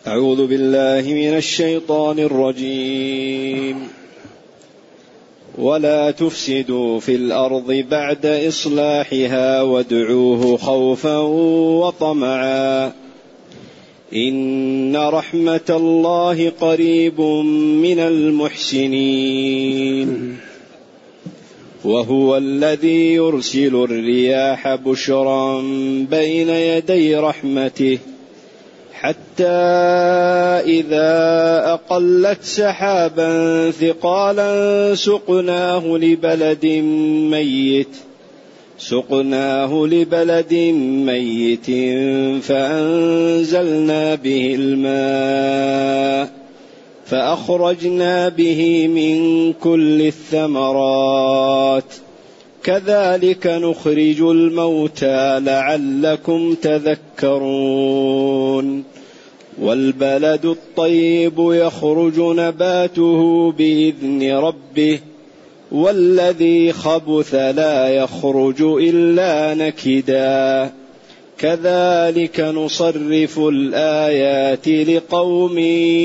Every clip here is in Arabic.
أعوذ بالله من الشيطان الرجيم. ولا تفسدوا في الأرض بعد إصلاحها وادعوه خوفا وطمعا إن رحمة الله قريب من المحسنين. وهو الذي يرسل الرياح بشرا بين يدي رحمته حتى إذا أقلت سحابا ثقالا سقناه لبلد ميت فأنزلنا به الماء فأخرجنا به من كل الثمرات كذلك نخرج الموتى لعلكم تذكرون. والبلد الطيب يخرج نباته بإذن ربه والذي خبث لا يخرج إلا نكدا كذلك نصرف الآيات لقوم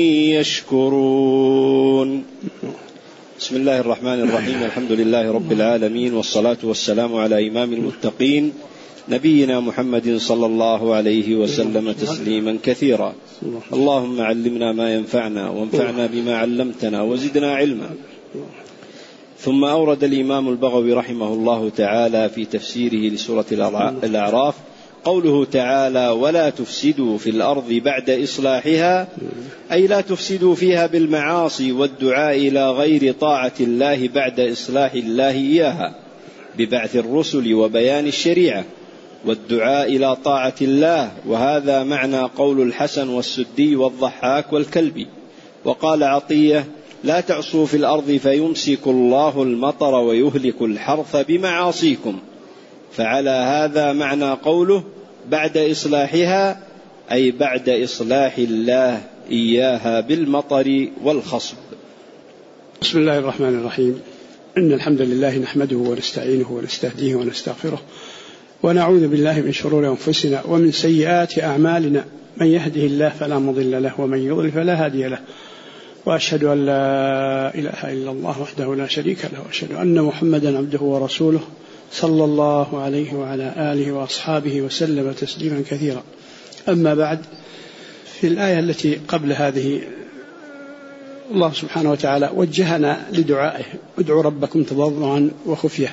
يشكرون. بسم الله الرحمن الرحيم. الحمد لله رب العالمين، والصلاة والسلام على إمام المتقين نبينا محمد صلى الله عليه وسلم تسليما كثيرا. اللهم علمنا ما ينفعنا وانفعنا بما علمتنا وزدنا علما. ثم أورد الإمام البغوي رحمه الله تعالى في تفسيره لسورة الأعراف قوله تعالى: ولا تفسدوا في الأرض بعد إصلاحها، أي لا تفسدوا فيها بالمعاصي والدعاء إلى غير طاعة الله بعد إصلاح الله إياها ببعث الرسل وبيان الشريعة والدعاء إلى طاعة الله. وهذا معنى قول الحسن والسدي والضحاك والكلبي. وقال عطية: لا تعصوا في الأرض فيمسك الله المطر ويهلك الحرث بمعاصيكم. فعلى هذا معنى قوله بعد إصلاحها، أي بعد إصلاح الله إياها بالمطر والخصب. بسم الله الرحمن الرحيم. إن الحمد لله نحمده ونستعينه ونستهديه ونستغفره ونعوذ بالله من شرور أنفسنا ومن سيئات أعمالنا، من يهده الله فلا مضل له ومن يضلل فلا هادي له، وأشهد أن لا إله إلا الله وحده لا شريك له، وأشهد أن محمدا عبده ورسوله صلى الله عليه وعلى آله وأصحابه وسلم تسليما كثيرا. أما بعد، في الآية التي قبل هذه الله سبحانه وتعالى وجهنا لدعائه: ادعوا ربكم تضرعا وخفية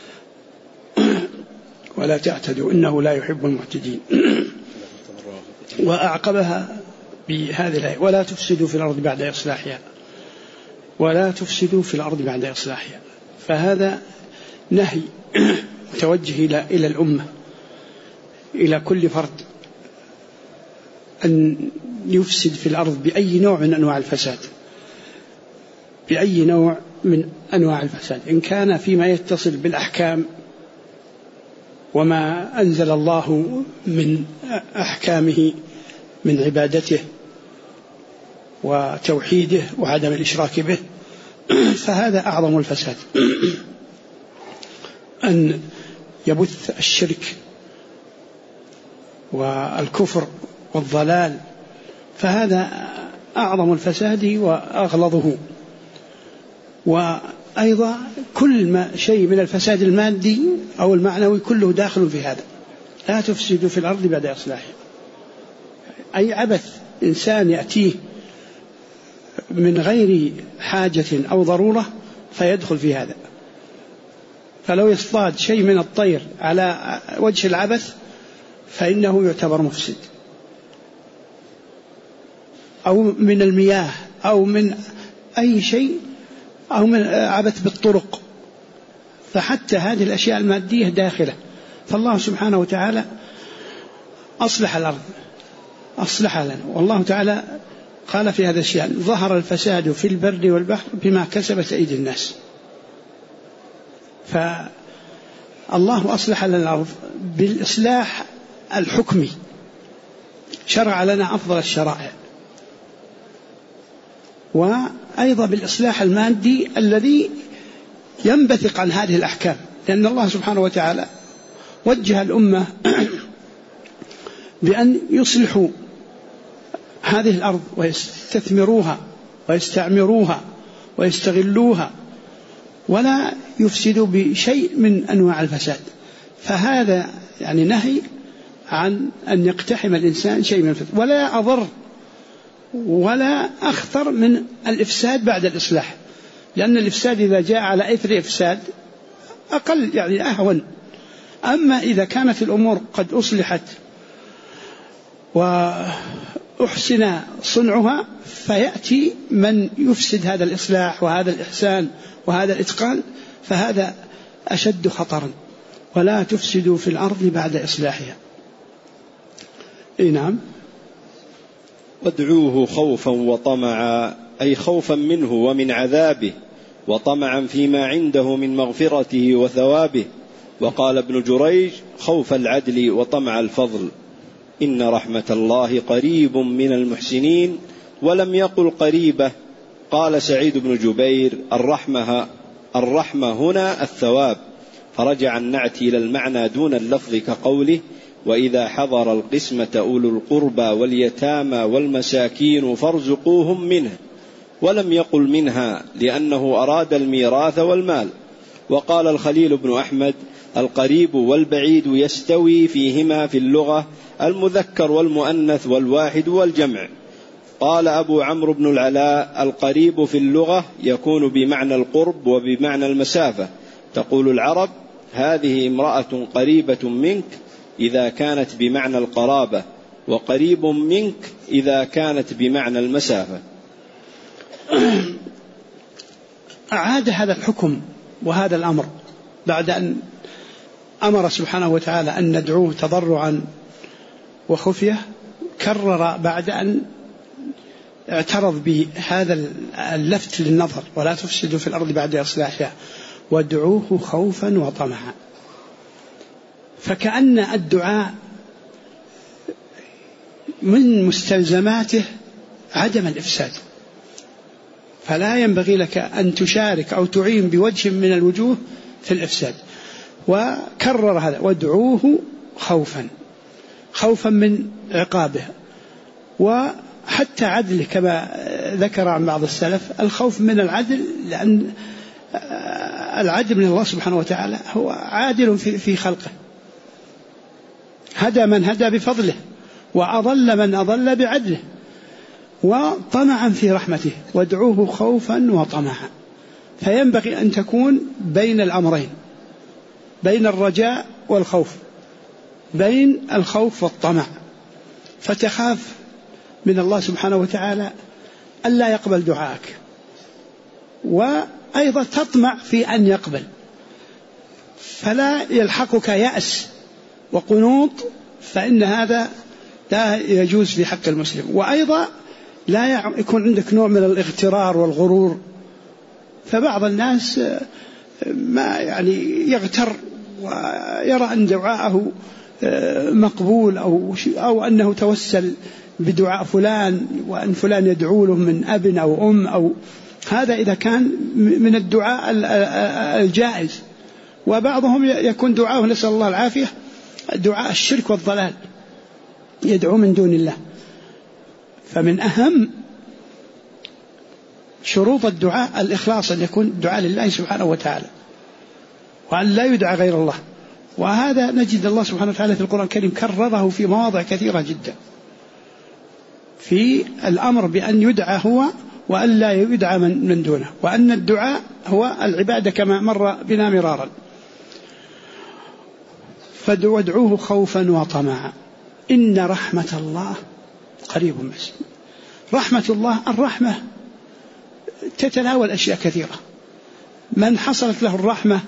ولا تعتدوا إنه لا يحب المعتدين. وأعقبها بهذه الآية: ولا تفسدوا في الأرض بعد إصلاحها. ولا تفسدوا في الأرض بعد إصلاحها. فهذا نهي متوجه إلى الأمة، إلى كل فرد، أن يفسد في الأرض بأي نوع من أنواع الفساد، بأي نوع من أنواع الفساد، إن كان فيما يتصل بالأحكام وما أنزل الله من أحكامه من عبادته وتوحيده وعدم الإشراك به، فهذا أعظم الفساد، أن يبث الشرك والكفر والضلال، فهذا أعظم الفساد وأغلظه. وأيضا كل ما شيء من الفساد المادي أو المعنوي كله داخل في هذا. لا تفسدوا في الأرض بعد إصلاحها، أي عبث إنسان يأتيه من غير حاجة أو ضرورة فيدخل في هذا. فلو يصطاد شيء من الطير على وجه العبث فإنه يعتبر مفسد، أو من المياه، أو من أي شيء، أو من عبث بالطرق، فحتى هذه الأشياء المادية داخلة. فالله سبحانه وتعالى أصلح الأرض، أصلح لنا. والله تعالى قال في هذا الشيء: ظهر الفساد في البر والبحر بما كسبت أيدي الناس. فالله أصلح لنا الأرض بالإصلاح الحكمي، شرع لنا أفضل الشرائع، وأيضا بالإصلاح المادي الذي ينبثق عن هذه الأحكام، لأن الله سبحانه وتعالى وجه الأمة بأن يصلحوا هذه الأرض ويستثمروها ويستعمروها ويستغلوها ولا يفسدوا بشيء من أنواع الفساد. فهذا يعني نهي عن أن يقتحم الإنسان شيء من الفساد، ولا أضر ولا أخطر من الإفساد بعد الإصلاح، لأن الإفساد إذا جاء على إثر إفساد أقل يعني أهون. أما إذا كانت الأمور قد أصلحت وأحسن صنعها فيأتي من يفسد هذا الإصلاح وهذا الإحسان وهذا الإتقان، فهذا أشد خطرا. ولا تفسدوا في الأرض بعد إصلاحها. نعم. وادعوه خوفا وطمعا، أي خوفا منه ومن عذابه، وطمعا فيما عنده من مغفرته وثوابه. وقال ابن جريج: خوف العدل وطمع الفضل. إن رحمة الله قريب من المحسنين، ولم يقل قريبة. قال سعيد بن جبير: الرحمة هنا الثواب، فرجع النعت إلى المعنى دون اللفظ كقوله: وإذا حضر القسمة أولو القربى واليتامى والمساكين فارزقوهم منه، ولم يقل منها لأنه أراد الميراث والمال. وقال الخليل بن أحمد: القريب والبعيد يستوي فيهما في اللغة المذكر والمؤنث والواحد والجمع. قال أبو عمرو بن العلاء: القريب في اللغة يكون بمعنى القرب وبمعنى المسافة. تقول العرب: هذه امرأة قريبة منك إذا كانت بمعنى القرابة، وقريب منك إذا كانت بمعنى المسافة. أعاد هذا الحكم وهذا الأمر بعد أن أمر سبحانه وتعالى أن ندعوه تضرعا وخفية، كرر بعد أن اعترض بهذا اللفت للنظر: ولا تفسدوا في الأرض بعد إصلاحها، وادعوه خوفا وطمعا. فكأن الدعاء من مستلزماته عدم الإفساد، فلا ينبغي لك أن تشارك أو تعين بوجه من الوجوه في الإفساد. وكرر هذا: وادعوه خوفا من عقابه، وحتى عدله كما ذكر عن بعض السلف: الخوف من العدل، لأن العدل من الله سبحانه وتعالى هو عادل في خلقه، هدى من هدى بفضله، وأضل من أضل بعدله. وطمعا في رحمته، وادعوه خوفا وطمعا. فينبغي أن تكون بين الأمرين، بين الرجاء والخوف، بين الخوف والطمع. فتخاف من الله سبحانه وتعالى ألا يقبل دعاءك، وأيضا تطمع في أن يقبل، فلا يلحقك يأس وقنوط، فإن هذا لا يجوز في حق المسلم. وأيضا لا يكون عندك نوع من الاغترار والغرور. فبعض الناس ما يعني يغتر ويرى أن دعاءه مقبول أو أنه توسل بدعاء فلان، وأن فلان يدعو له من أب أو أم أو هذا إذا كان من الدعاء الجائز. وبعضهم يكون دعاءه، نسأل الله العافية، دعاء الشرك والضلال، يدعو من دون الله. فمن أهم شروط الدعاء الإخلاص، أن يكون الدعاء لله سبحانه وتعالى، وأن لا يدعى غير الله. وهذا نجد الله سبحانه وتعالى في القرآن الكريم كرره في مواضع كثيرة جدا، في الأمر بأن يدعى هو وأن لا يدعى من دونه، وأن الدعاء هو العبادة كما مر بنا مرارا. فادعوه خوفا وطمعا. إن رحمة الله قريب مسلم. رحمة الله، الرحمة تتناول أشياء كثيرة. من حصلت له الرحمة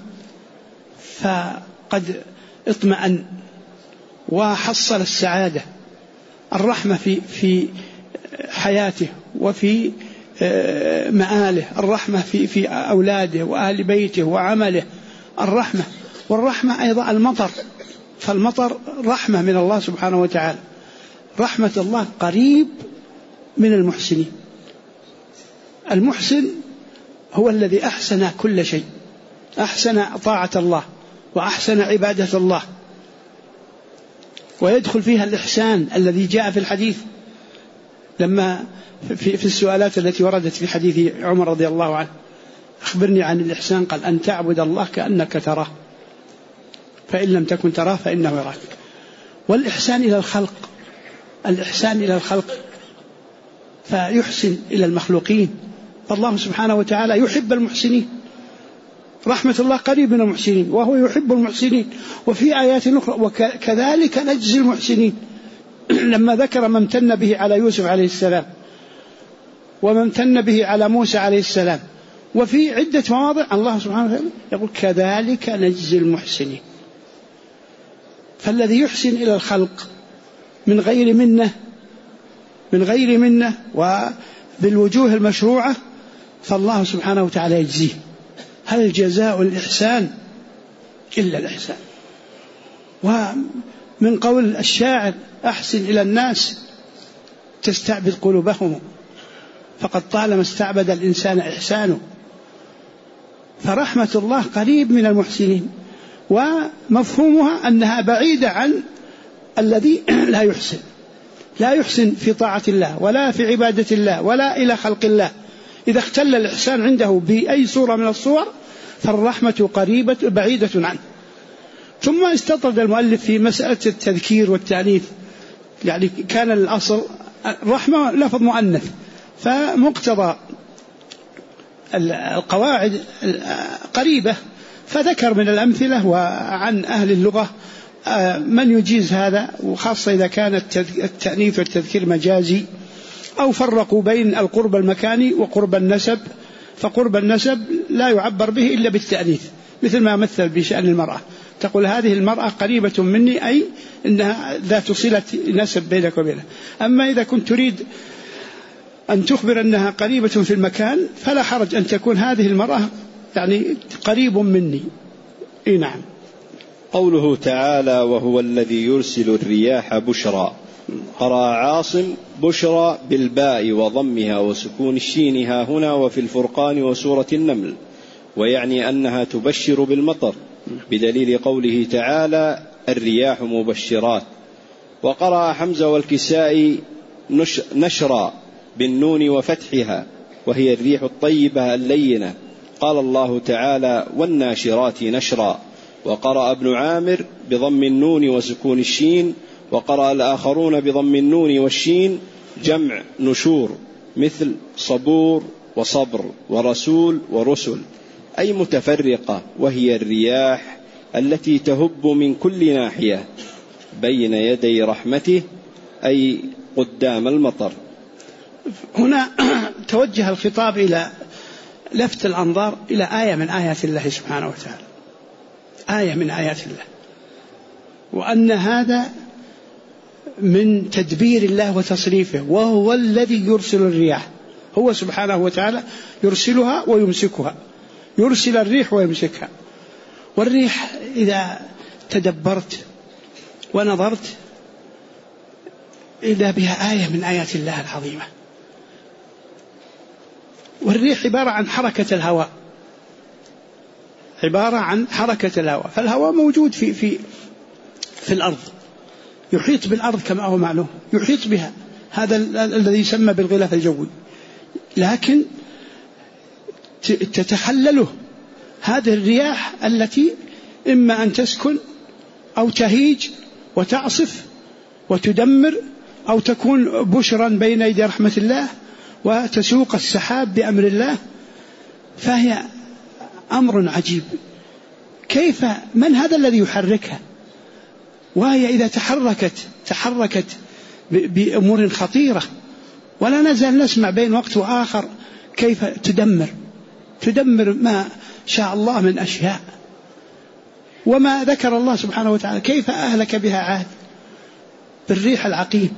فقد اطمأن وحصل السعادة. الرحمة في حياته وفي مآله، الرحمة في أولاده وأهل بيته وعمله، الرحمة. والرحمة أيضا المطر، فالمطر رحمة من الله سبحانه وتعالى. رحمة الله قريب من المحسنين. المحسن هو الذي أحسن كل شيء، أحسن طاعة الله وأحسن عبادة الله، ويدخل فيها الإحسان الذي جاء في الحديث: لما في السؤالات التي وردت في حديث عمر رضي الله عنه: أخبرني عن الإحسان، قال: أن تعبد الله كأنك تراه، فإن لم تكن تراه فإنه يراك. والإحسان إلى الخلق، الإحسان إلى الخلق، فيحسن إلى المخلوقين، فالله سبحانه وتعالى يحب المحسنين، رحمة الله قريب من المحسنين وهو يحب المحسنين. وفي آيات أخرى: وكذلك نجزي المحسنين، لما ذكر ما امتن به على يوسف عليه السلام وما امتن به على موسى عليه السلام. وفي عدة مواضع الله سبحانه وتعالى يقول: كذلك نجزي المحسنين. فالذي يحسن إلى الخلق من غير منة وبالوجوه المشروعة فالله سبحانه وتعالى يجزيه. هل جزاء الإحسان إلا الإحسان؟ ومن قول الشاعر: أحسن إلى الناس تستعبد قلوبهم، فقد طالما استعبد الإنسان إحسانه. فرحمة الله قريب من المحسنين، ومفهومها أنها بعيدة عن الذي لا يحسن في طاعة الله ولا في عبادة الله ولا إلى خلق الله. إذا اختل الإحسان عنده بأي صورة من الصور فالرحمة بعيدة عنه. ثم استطرد المؤلف في مسألة التذكير والتأنيث، يعني كان الأصل الرحمة لفظ مؤنث، فمقتضى القواعد قريبة، فذكر من الأمثلة وعن أهل اللغة من يجيز هذا، وخاصة إذا كان التأنيث والتذكير مجازي، أو فرقوا بين القرب المكاني وقرب النسب، فقرب النسب لا يعبر به إلا بالتأنيث، مثل ما مثل بشأن المرأة، تقول: هذه المرأة قريبة مني، أي إنها ذات صلة نسب بينك وبينها. أما إذا كنت تريد أن تخبر أنها قريبة في المكان فلا حرج أن تكون هذه المرأة يعني قريب مني. نعم. قوله تعالى: وهو الذي يرسل الرياح بشرا، قرأ عاصم: بشرى بالباء وضمها وسكون الشين ها هنا وفي الفرقان وسورة النمل، ويعني أنها تبشر بالمطر، بدليل قوله تعالى: الرياح مبشرات. وقرأ حمزة والكسائي: نشرا بالنون وفتحها، وهي الريح الطيبة اللينة. قال الله تعالى: والناشرات نشرا. وقرأ ابن عامر بضم النون وسكون الشين، وقرأ الآخرون بضم النون والشين جمع نشور، مثل صبور وصبر ورسول ورسل، أي متفرقة، وهي الرياح التي تهب من كل ناحية بين يدي رحمته، أي قدام المطر. هنا توجه الخطاب إلى لفت الأنظار إلى آية من آيات الله سبحانه وتعالى، آية من آيات الله، وأن هذا من تدبير الله وتصريفه، وهو الذي يرسل الرياح، هو سبحانه وتعالى يرسلها ويمسكها، يرسل الريح ويمسكها. والريح إذا تدبرت ونظرت إذا بها آية من آيات الله العظيمة. والريح عبارة عن حركة الهواء، عبارة عن حركة الهواء، فالهواء موجود في الأرض، يحيط بالأرض كما هو معلوم، يحيط بها، هذا الذي يسمى بالغلاف الجوي، لكن تتخلله هذه الرياح التي إما أن تسكن أو تهيج وتعصف وتدمر، أو تكون بشرا بين يدي رحمة الله وتسوق السحاب بأمر الله. فهي أمر عجيب، كيف من هذا الذي يحركها؟ وهي إذا تحركت بأمور خطيرة، ولا نزال نسمع بين وقت وآخر كيف تدمر ما شاء الله من أشياء. وما ذكر الله سبحانه وتعالى كيف أهلك بها عاد بالريح العقيم،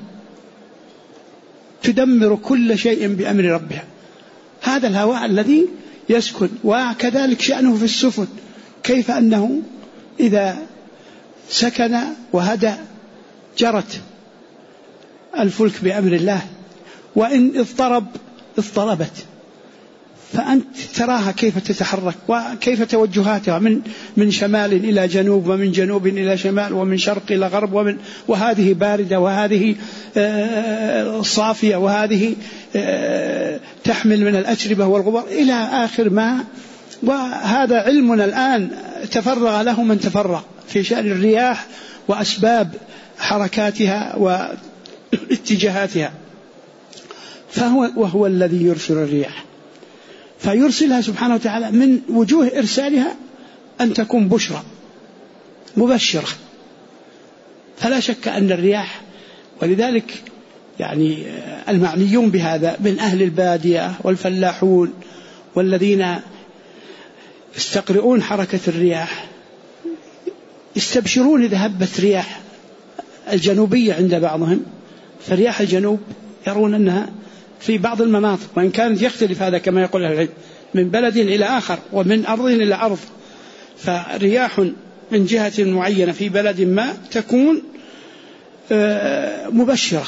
تدمر كل شيء بأمر ربها. هذا الهواء الذي يسكن، وكذلك شأنه في السفن، كيف أنه إذا سكن وهدأ جرت الفلك بأمر الله، وإن اضطربت، فأنت تراها كيف تتحرك وكيف توجهاتها من شمال إلى جنوب، ومن جنوب إلى شمال، ومن شرق إلى غرب، وهذه باردة وهذه صافية وهذه تحمل من الأتربة والغبار إلى آخر ما. وهذا علمنا الآن تفرغ له من تفرغ في شأن الرياح وأسباب حركاتها واتجاهاتها. وهو الذي يرسل الرياح، فيرسلها سبحانه وتعالى من وجوه إرسالها أن تكون بشرى مبشرة. فلا شك أن الرياح، ولذلك يعني المعنيون بهذا من أهل البادية والفلاحون والذين يستقرؤون حركة الرياح يستبشرون إذا هبت رياح الجنوبية عند بعضهم. فرياح الجنوب يرون أنها في بعض المناطق، وإن كانت يختلف هذا كما يقول أهل العلم من بلد إلى آخر ومن أرض إلى أرض، فرياح من جهة معينة في بلد ما تكون مبشرة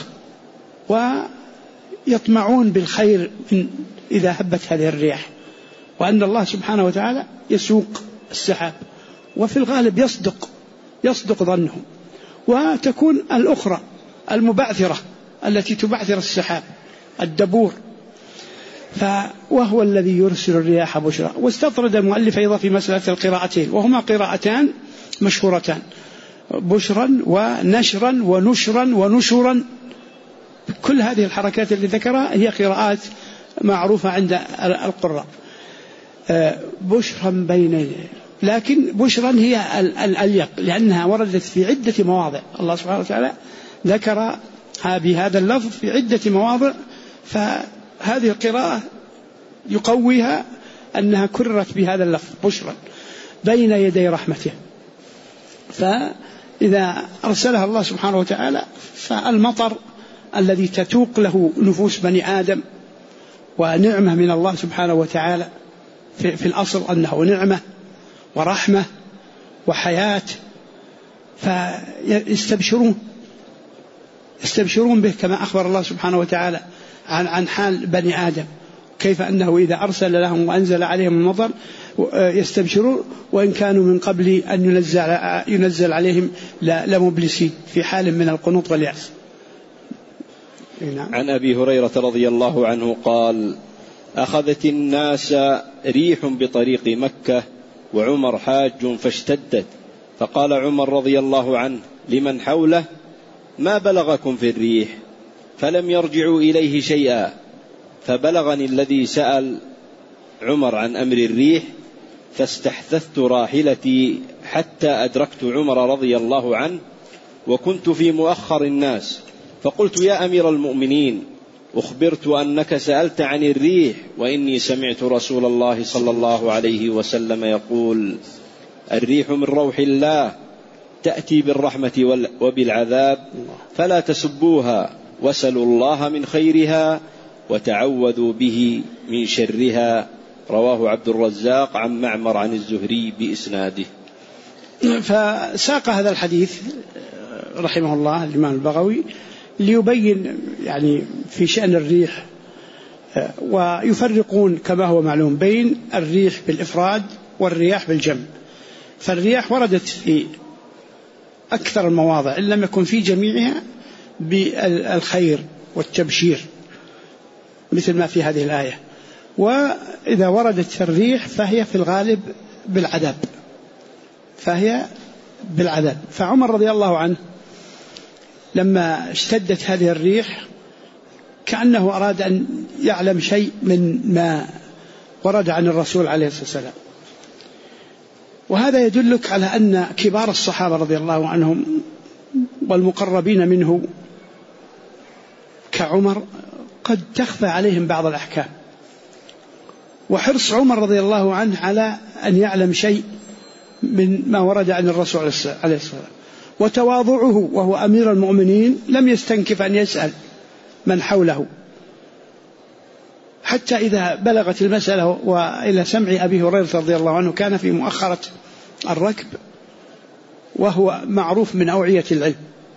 ويطمعون بالخير من إذا هبت هذه الرياح، وأن الله سبحانه وتعالى يسوق السحاب، وفي الغالب يصدق ظنهم. وتكون الأخرى المبعثرة التي تبعثر السحاب الدبور. وهو الذي يرسل الرياح بشرى. واستطرد المؤلف أيضا في مسألة القراءتين، وهما قراءتان مشهورتان: بشرا ونشرا ونشرا ونشرا. كل هذه الحركات التي ذكرها هي قراءات معروفة عند القراء. بشرا بين، لكن بشرا هي الأليق لأنها وردت في عدة مواضع. الله سبحانه وتعالى ذكر بهذا اللفظ في عدة مواضع، فهذه القراءة يقويها أنها كررت بهذا اللفظ بشرا بين يدي رحمته. فإذا أرسلها الله سبحانه وتعالى فالمطر الذي تتوق له نفوس بني آدم ونعمة من الله سبحانه وتعالى، في الأصل أنه نعمة ورحمة وحياة، فيستبشرون به كما أخبر الله سبحانه وتعالى عن حال بني آدم، كيف أنه إذا أرسل لهم وأنزل عليهم المطر يستبشرون، وإن كانوا من قبل أن ينزل عليهم لمبلسين في حال من القنوط واليأس. عن أبي هريرة رضي الله عنه قال: أخذت الناس ريح بطريق مكة وعمر حاج فاشتدت، فقال عمر رضي الله عنه لمن حوله: ما بلغكم في الريح؟ فلم يرجعوا إليه شيئا. فبلغني الذي سأل عمر عن أمر الريح، فاستحثثت راحلتي حتى أدركت عمر رضي الله عنه، وكنت في مؤخر الناس، فقلت: يا أمير المؤمنين، أخبرت أنك سألت عن الريح، وإني سمعت رسول الله صلى الله عليه وسلم يقول: الريح من روح الله تأتي بالرحمة وبالعذاب، فلا تسبوها، وسلوا الله من خيرها وتعوذوا به من شرها. رواه عبد الرزاق عن معمر عن الزهري بإسناده. فساق هذا الحديث رحمه الله الإمام البغوي ليبين يعني في شأن الريح، ويفرقون كما هو معلوم بين الريح بالإفراد والرياح بالجمع. فالرياح وردت في أكثر المواضع إن لم يكن في جميعها بالخير والتبشير مثل ما في هذه الآية. وإذا وردت الريح فهي في الغالب بالعذاب. فعمر رضي الله عنه لما اشتدت هذه الريح كأنه أراد أن يعلم شيء من ما ورد عن الرسول عليه الصلاة والسلام. وهذا يدلك على أن كبار الصحابة رضي الله عنهم والمقربين منه كعمر قد تخفى عليهم بعض الأحكام، وحرص عمر رضي الله عنه على أن يعلم شيء من ما ورد عن الرسول عليه الصلاة والسلام، وتواضعه وهو أمير المؤمنين لم يستنكف أن يسأل من حوله، حتى إذا بلغت المسألة وإلى سمع أبي هريرة رضي الله عنه كان في مؤخرة الركب، وهو معروف من أوعية العلم،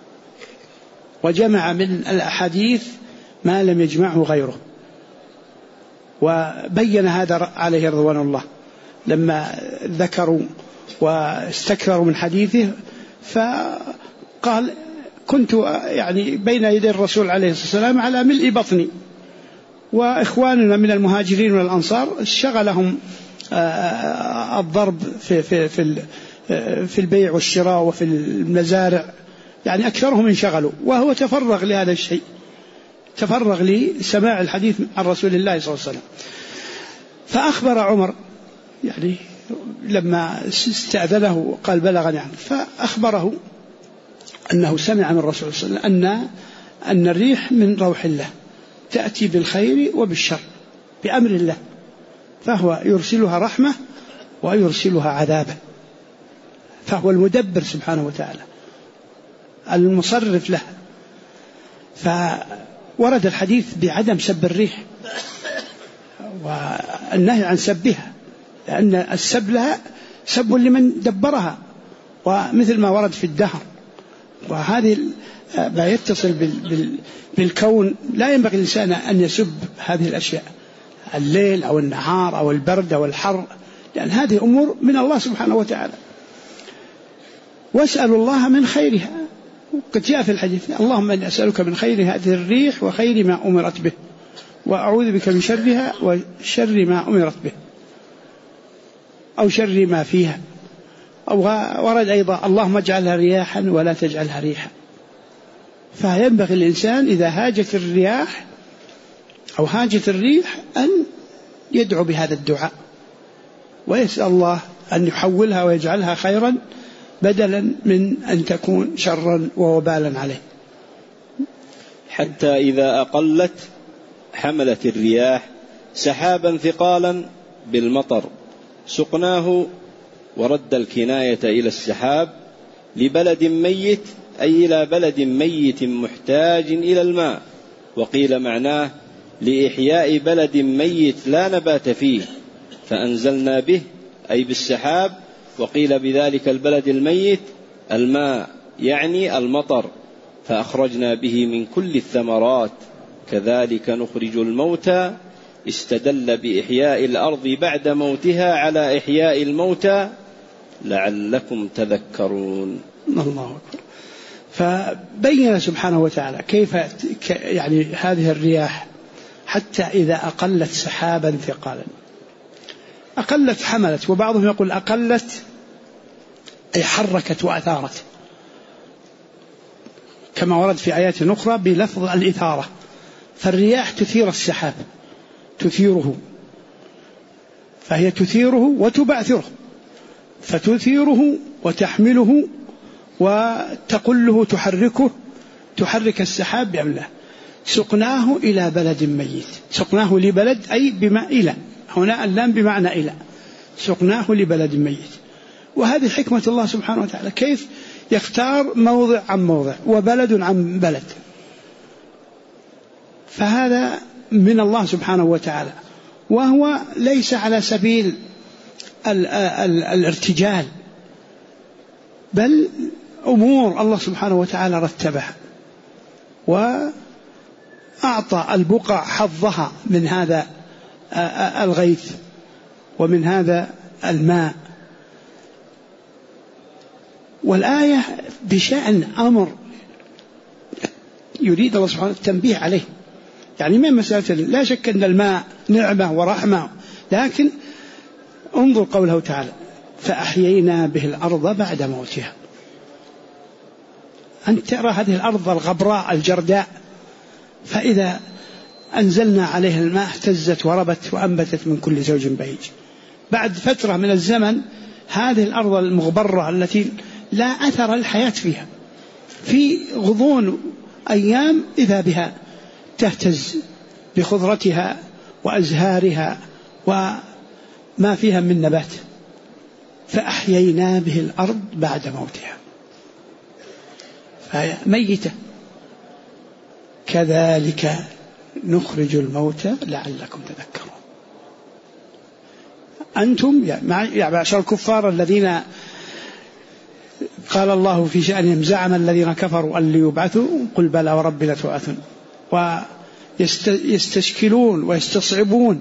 وجمع من الأحاديث ما لم يجمعه غيره، وبين هذا عليه رضوان الله لما ذكروا واستكثروا من حديثه، فقال كنت يعني بين يدي الرسول عليه الصلاة والسلام على ملء بطني، وإخواننا من المهاجرين والأنصار شغلهم الضرب في البيع والشراء وفي المزارع، يعني أكثرهم انشغلوا، وهو تفرغ لهذا الشيء، تفرغ لسماع الحديث عن رسول الله صلى الله عليه وسلم. فأخبر عمر يعني لما استأذنه قال بلغني عنه، فأخبره أنه سمع من الرسول صلى الله عليه وسلم أن الريح من روح الله تأتي بالخير وبالشر بأمر الله، فهو يرسلها رحمة ويرسلها عذابا، فهو المدبر سبحانه وتعالى المصرف لها. فورد الحديث بعدم سب الريح والنهي عن سبها، لأن السب لها سب لمن دبرها، ومثل ما ورد في الدهر، وهذه ما يتصل بالكون لا ينبغي الإنسان أن يسب هذه الأشياء، الليل أو النهار أو البرد أو الحر، لأن هذه أمور من الله سبحانه وتعالى. واسألوا الله من خيرها، قد جاء في الحديث اللهم إني أسألك من خير هذه الريح وخير ما أمرت به، وأعوذ بك من شرها وشر ما أمرت به، أو شر ما فيها. أو ورد أيضا اللهم اجعلها رياحا ولا تجعلها ريحا. فينبغي الإنسان إذا هاجت الرياح أو هاجت الريح أن يدعو بهذا الدعاء، ويسأل الله أن يحولها ويجعلها خيرا بدلا من أن تكون شرا ووبالا عليه. حتى إذا أقلت حملت الرياح سحابا ثقالا بالمطر سقناه، ورد الكناية إلى السحاب لبلد ميت، أي إلى بلد ميت محتاج إلى الماء. وقيل معناه لإحياء بلد ميت لا نبات فيه فأنزلنا به، أي بالسحاب. وقيل بذلك البلد الميت الماء، يعني المطر، فأخرجنا به من كل الثمرات كذلك نخرج الموتى. استدل بإحياء الأرض بعد موتها على إحياء الموتى لعلكم تذكرون. الله أكبر. فبين سبحانه وتعالى كيف يعني هذه الرياح حتى إذا أقلت سحابا ثقالا، أقلت حملت، وبعضهم يقول أقلت أي حركت وأثارت، كما ورد في آيات أخرى بلفظ الإثارة. فالرياح تثير السحاب، تثيره، فهي تثيره وتبعثره، فتثيره وتحمله وتقله، تحرك السحاب بأمره. سقناه إلى بلد ميت، سقناه لبلد أي بما إلى، هنا اللام بمعنى إلى، سقناه لبلد ميت. وهذه حكمة الله سبحانه وتعالى، كيف يختار موضع عن موضع وبلد عن بلد، فهذا من الله سبحانه وتعالى، وهو ليس على سبيل الارتجال، بل أمور الله سبحانه وتعالى رتبها وأعطى البقع حظها من هذا الغيث ومن هذا الماء. والآية بشأن أمر يريد الله سبحانه التنبيه عليه، يعني من مسألة، لا شك أن الماء نعمة ورحمة، لكن انظر قوله تعالى فأحيينا به الأرض بعد موتها. أن ترى هذه الأرض الغبراء الجرداء، فإذا أنزلنا عليها الماء اهتزت وربت وأنبتت من كل زوج بهيج. بعد فترة من الزمن هذه الأرض المغبرة التي لا أثر الحياة فيها، في غضون أيام إذا بها تهتز بخضرتها وأزهارها وما فيها من نبات. فأحيينا به الأرض بعد موتها، فهي ميتة. كذلك نخرج الموتى لعلكم تذكرون. أنتم يا معشر الكفار الذين قال الله في شأنهم زعم الذين كفروا أن ليبعثوا، قل بلى وربي لتبعثن، ويستشكلون ويستصعبون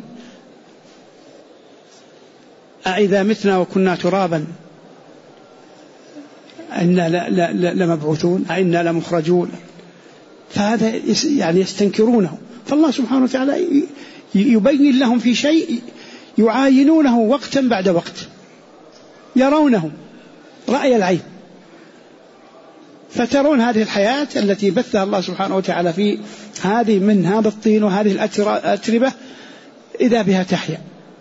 أإذا متنا وكنا ترابا أئنا لمبعوثون أئنا لمخرجون، فهذا يعني يستنكرونه. فالله سبحانه وتعالى يبين لهم في شيء يعاينونه وقتا بعد وقت، يرونه رأي العين، فترون هذه الحياة التي بثها الله سبحانه وتعالى في هذه من هذا الطين وهذه الأتربة إذا بها تحيا.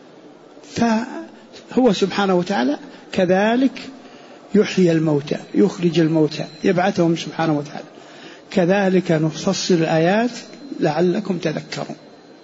فهو سبحانه وتعالى كذلك يحيي الموتى، يخرج الموتى، يبعثهم سبحانه وتعالى. كذلك نفصل الآيات لعلكم تذكرون.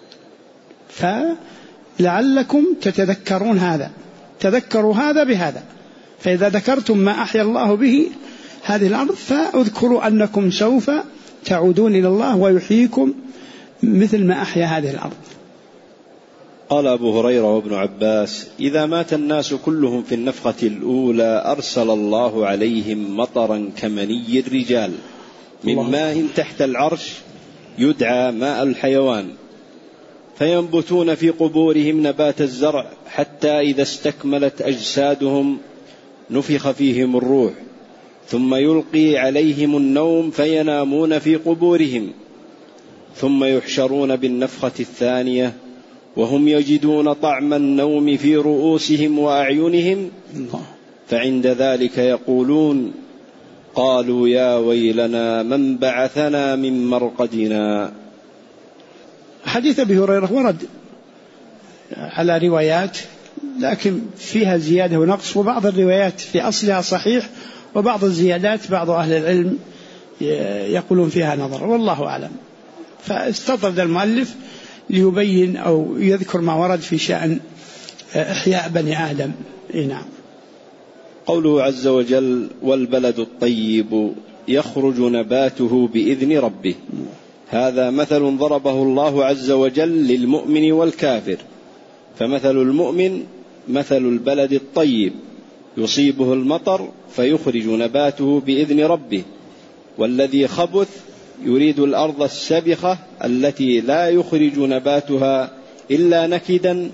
فلعلكم تتذكرون هذا، تذكروا هذا بهذا. فإذا ذكرتم ما أحيا الله به هذه الأرض فاذكروا أنكم سوف تعودون إلى الله ويحييكم مثل ما أحيا هذه الأرض. قال أبو هريرة وابن عباس: إذا مات الناس كلهم في النفخة الأولى أرسل الله عليهم مطرا كمني الرجال من ماء تحت العرش يدعى ماء الحيوان، فينبتون في قبورهم نبات الزرع حتى إذا استكملت أجسادهم نفخ فيهم الروح، ثم يلقي عليهم النوم فينامون في قبورهم، ثم يحشرون بالنفخة الثانية وهم يجدون طعم النوم في رؤوسهم وأعينهم، فعند ذلك يقولون: قالوا يا ويلنا من بعثنا من مرقدنا. حديث أبي هريرة ورد على روايات لكن فيها زيادة ونقص، وبعض الروايات في أصلها صحيح، وبعض الزيادات بعض أهل العلم يقولون فيها نظر، والله أعلم. فاستطرد المؤلف ليبين أو يذكر ما ورد في شأن إحياء بني آدم. نعم. قوله عز وجل: والبلد الطيب يخرج نباته بإذن ربه، هذا مثل ضربه الله عز وجل للمؤمن والكافر. فمثل المؤمن مثل البلد الطيب يصيبه المطر فيخرج نباته بإذن ربه، والذي خبث يريد الأرض السبخة التي لا يخرج نباتها إلا نكدا،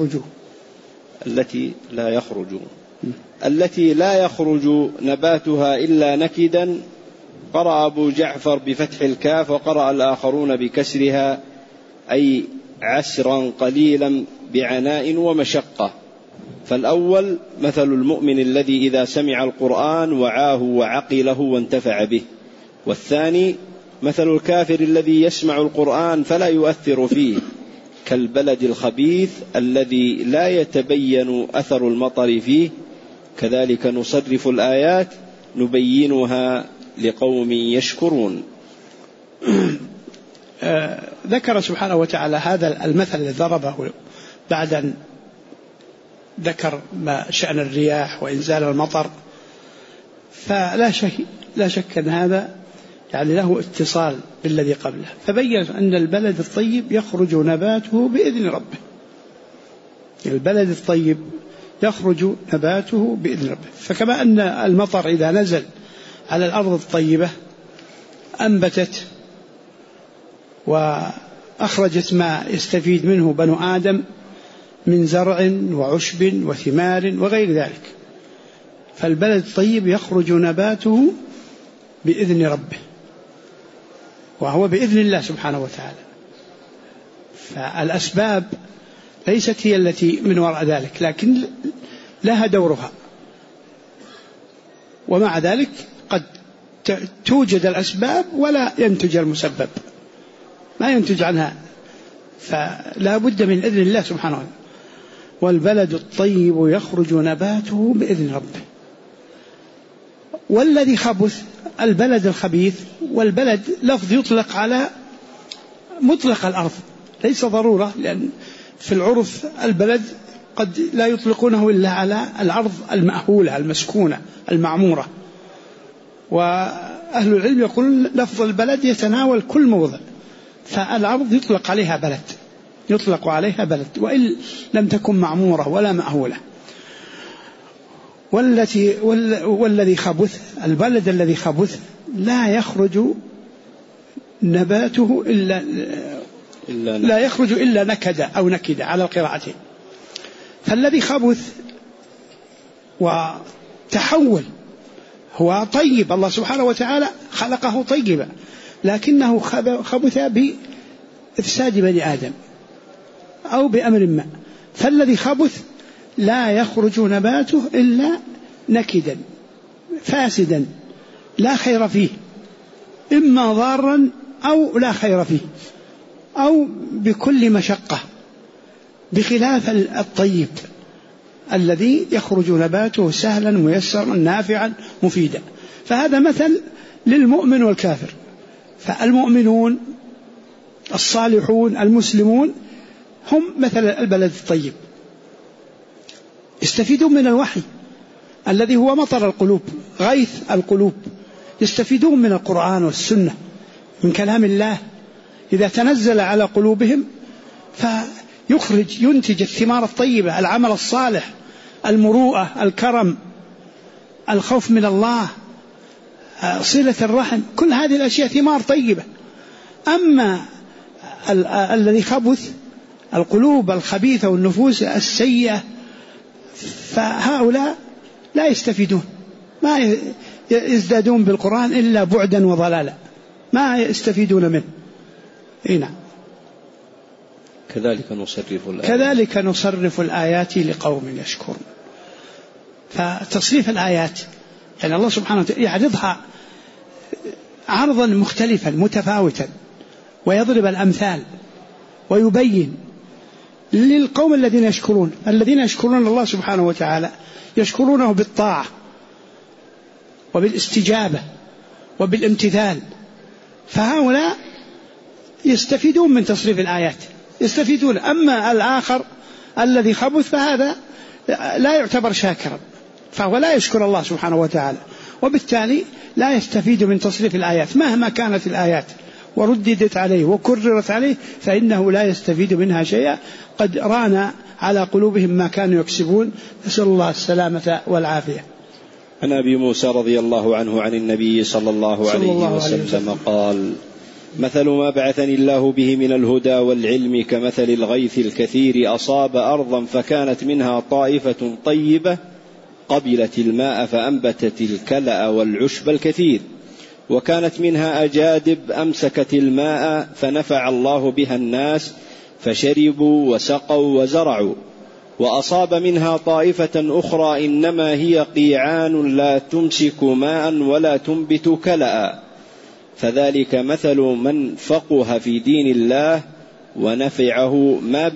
التي لا يخرج نباتها إلا نكدا. قرأ أبو جعفر بفتح الكاف وقرأ الآخرون بكسرها، أي عسرا قليلا بعناء ومشقة. فالأول مثل المؤمن الذي إذا سمع القرآن وعاه وعقله وانتفع به، والثاني مثل الكافر الذي يسمع القرآن فلا يؤثر فيه، كالبلد الخبيث الذي لا يتبين أثر المطر فيه. كذلك نصرف الآيات نبينها لقوم يشكرون. ذكر سبحانه وتعالى هذا المثل الذي ضربه بعد أن ذكر ما شأن الرياح وإنزال المطر، فلا شك أن هذا يعني له اتصال بالذي قبله، فبين أن البلد الطيب يخرج نباته بإذن ربه. البلد الطيب يخرج نباته بإذن ربه. فكما أن المطر إذا نزل على الأرض الطيبة أنبتت وأخرجت ما يستفيد منه بنو آدم من زرع وعشب وثمار وغير ذلك، فالبلد الطيب يخرج نباته بإذن ربه، وهو بإذن الله سبحانه وتعالى. فالأسباب ليست هي التي من وراء ذلك، لكن لها دورها، ومع ذلك قد توجد الأسباب ولا ينتج المسبب، ما ينتج عنها، فلا بد من إذن الله سبحانه وتعالى. والبلد الطيب يخرج نباته بإذن ربه. والذي خبث البلد الخبيث، والبلد لفظ يطلق على مطلق الأرض، ليس ضرورة، لأن في العرف البلد قد لا يطلقونه إلا على الأرض المأهولة المسكونة المعمورة، وأهل العلم يقول لفظ البلد يتناول كل موضع، فالأرض يطلق عليها بلد وإن لم تكن معمورة ولا مأهولة. والذي خبث البلد الذي خبث لا يخرج نباته لا يخرج إلا نكدا أو نكدا على القراءتين. فالذي خبث وتحول هو طيب، الله سبحانه وتعالى خلقه طيبا، لكنه خبث بإفساد بني آدم أو بأمر ما، فالذي خبث لا يخرج نباته إلا نكدا فاسدا لا خير فيه، إما ضارا أو لا خير فيه أو بكل مشقة، بخلاف الطيب الذي يخرج نباته سهلا ميسرا نافعا مفيدا. فهذا مثل للمؤمن والكافر. فالمؤمنون الصالحون المسلمون هم مثل البلد الطيب، يستفيدون من الوحي الذي هو مطر القلوب غيث القلوب، يستفيدون من القرآن والسنة من كلام الله إذا تنزل على قلوبهم، ينتج الثمار الطيبة، العمل الصالح، المروءة، الكرم، الخوف من الله، صلة الرحم، كل هذه الأشياء ثمار طيبة. أما الذي خبث القلوب الخبيثة والنفوس السيئة فهؤلاء لا يستفيدون، ما يزدادون بالقرآن إلا بعدا وضلالا، ما يستفيدون منه. نعم. كذلك نصرف الآيات لقوم يشكرون. فتصريف الآيات يعني الله سبحانه وتعالى يعرضها عرضا مختلفا متفاوتا، ويضرب الأمثال ويبين للقوم الذين يشكرون. الذين يشكرون الله سبحانه وتعالى يشكرونه بالطاعة وبالاستجابة وبالامتثال، فهؤلاء يستفيدون من تصريف الآيات، يستفيدون. أما الآخر الذي خبث فهذا لا يعتبر شاكرا، فهو لا يشكر الله سبحانه وتعالى، وبالتالي لا يستفيد من تصريف الآيات مهما كانت الآيات ورددت عليه وكررت عليه، فإنه لا يستفيد منها شيئا، قد ران على قلوبهم ما كانوا يكسبون، نسأل الله السلامة والعافية. عن أبي موسى رضي الله عنه عن النبي صلى الله عليه وسلم قال: مثل ما بعثني الله به من الهدى والعلم كمثل الغيث الكثير أصاب أرضا فكانت منها طائفة طيبة قبلت الماء فأنبتت الكلأ والعشب الكثير، وكانت منها أجادب أمسكت الماء فنفع الله بها الناس فشربوا وسقوا وزرعوا، وأصاب منها طائفة أخرى إنما هي قيعان لا تمسك ماء ولا تنبت كلأ، فذلك مثل من فقه في دين الله ونفعه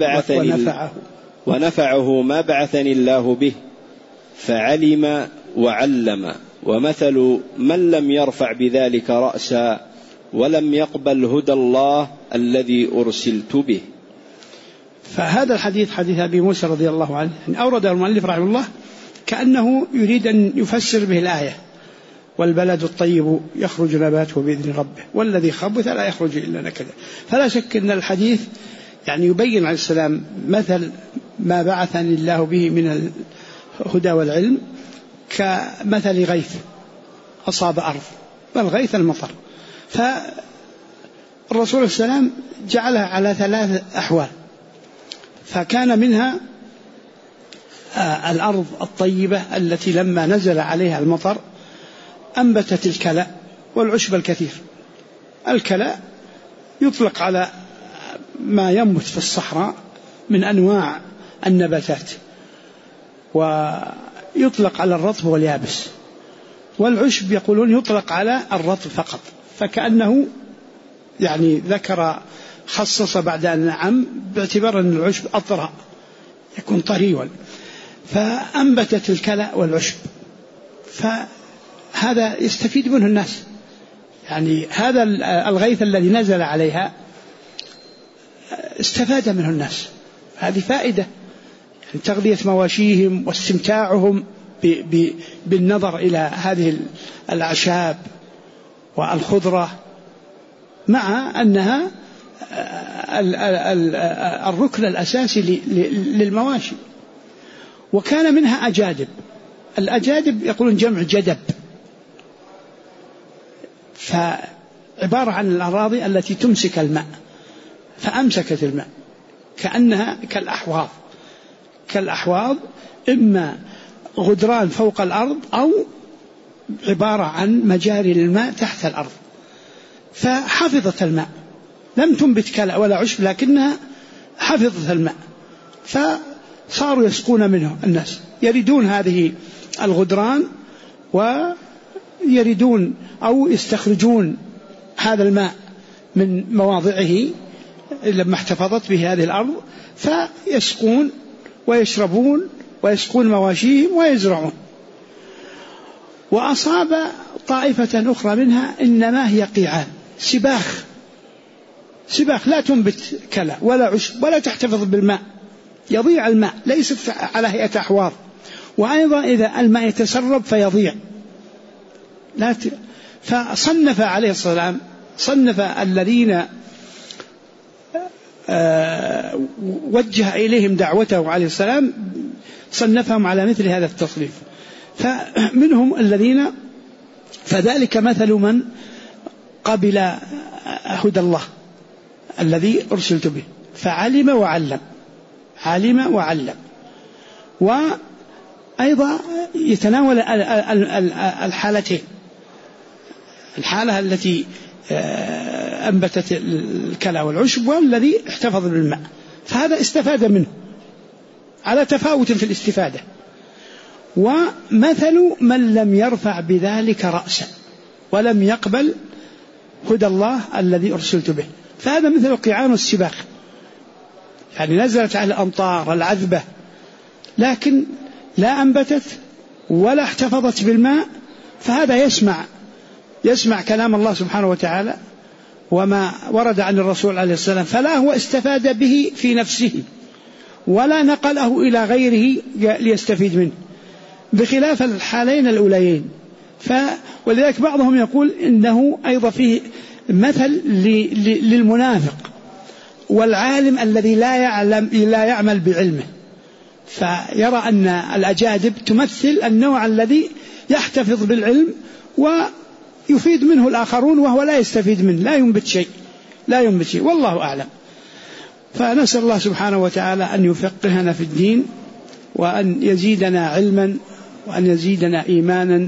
ما بعثني الله به فعلم وعلم، ومثل من لم يرفع بذلك رأسا ولم يقبل هدى الله الذي أرسلت به. فهذا الحديث حديث أبي موسى رضي الله عنه أورد المؤلف رحمه الله كأنه يريد أن يفسر به الآية: والبلد الطيب يخرج نباته بإذن ربه والذي خبث لا يخرج إلا نكدا. فلا شك أن الحديث يعني يبين عليه السلام مثل ما بعثني الله به من الهدى والعلم كمثل غيث أصاب أرض، والغيث المطر. فالرسول السلام جعلها على 3 أحوال، فكان منها الأرض الطيبة التي لما نزل عليها المطر أنبتت الكلأ والعشب الكثير. الكلأ يطلق على ما ينبت في الصحراء من أنواع النباتات، ويطلق على الرطب واليابس، والعشب يقولون يطلق على الرطب فقط، فكأنه يعني ذكر خصص بعد أن نعم باعتبار أن العشب أطرى يكون طريوا، فأنبتت الكلأ والعشب، فهذا يستفيد منه الناس. يعني هذا الغيث الذي نزل عليها استفاد منه الناس، هذه فائدة، يعني تغذية مواشيهم واستمتاعهم بالنظر إلى هذه الأعشاب والخضرة، مع أنها الركن الأساسي للمواشي. وكان منها أجادب، الأجادب يقولون جمع جدب، فعبارة عن الأراضي التي تمسك الماء، فأمسكت الماء كأنها كالأحواض، إما غدران فوق الأرض أو عبارة عن مجاري الماء تحت الأرض، فحفظت الماء، لم تنبت كلأ ولا عشب لكنها حفظت الماء، فصاروا يسقون منه الناس، يردون هذه الغدران ويردون أو يستخرجون هذا الماء من مواضعه لما احتفظت به هذه الأرض، فيسقون ويشربون ويسقون مواشيهم ويزرعون. وأصاب طائفة أخرى منها إنما هي قيعان، سباخ لا تنبت كلى ولا عشب ولا تحتفظ بالماء، يضيع الماء، ليست على هيئة أحواض، وأيضا إذا الماء يتسرب فيضيع. فصنف عليه الصلاة والسلام، صنف الذين وجه إليهم دعوته عليه السلام، صنفهم على مثل هذا التصنيف. فمنهم الذين، فذلك مثل من قبل هدى الله الذي أرسلت به فعلم وعلم. وأيضا يتناول الحالتين، الحالة التي أنبتت الكلى والعشب والذي احتفظ بالماء، فهذا استفاد منه على تفاوت في الاستفادة. ومثل من لم يرفع بذلك رأسا ولم يقبل هدى الله الذي أرسلت به، فهذا مثل قيعان السباخ، يعني نزلت على الأمطار العذبة لكن لا أنبتت ولا احتفظت بالماء، فهذا يسمع كلام الله سبحانه وتعالى وما ورد عن الرسول عليه السلام، فلا هو استفاد به في نفسه ولا نقله إلى غيره ليستفيد منه، بخلاف الحالين الأوليين. ولذلك بعضهم يقول إنه أيضا فيه مثل للمنافق والعالم الذي لا يعمل بعلمه، فيرى أن الأجادب تمثل النوع الذي يحتفظ بالعلم ويفيد منه الآخرون وهو لا يستفيد منه، لا ينبت شيء والله أعلم. فنسأل الله سبحانه وتعالى أن يفقهنا في الدين، وأن يزيدنا علما، وأن يزيدنا إيمانا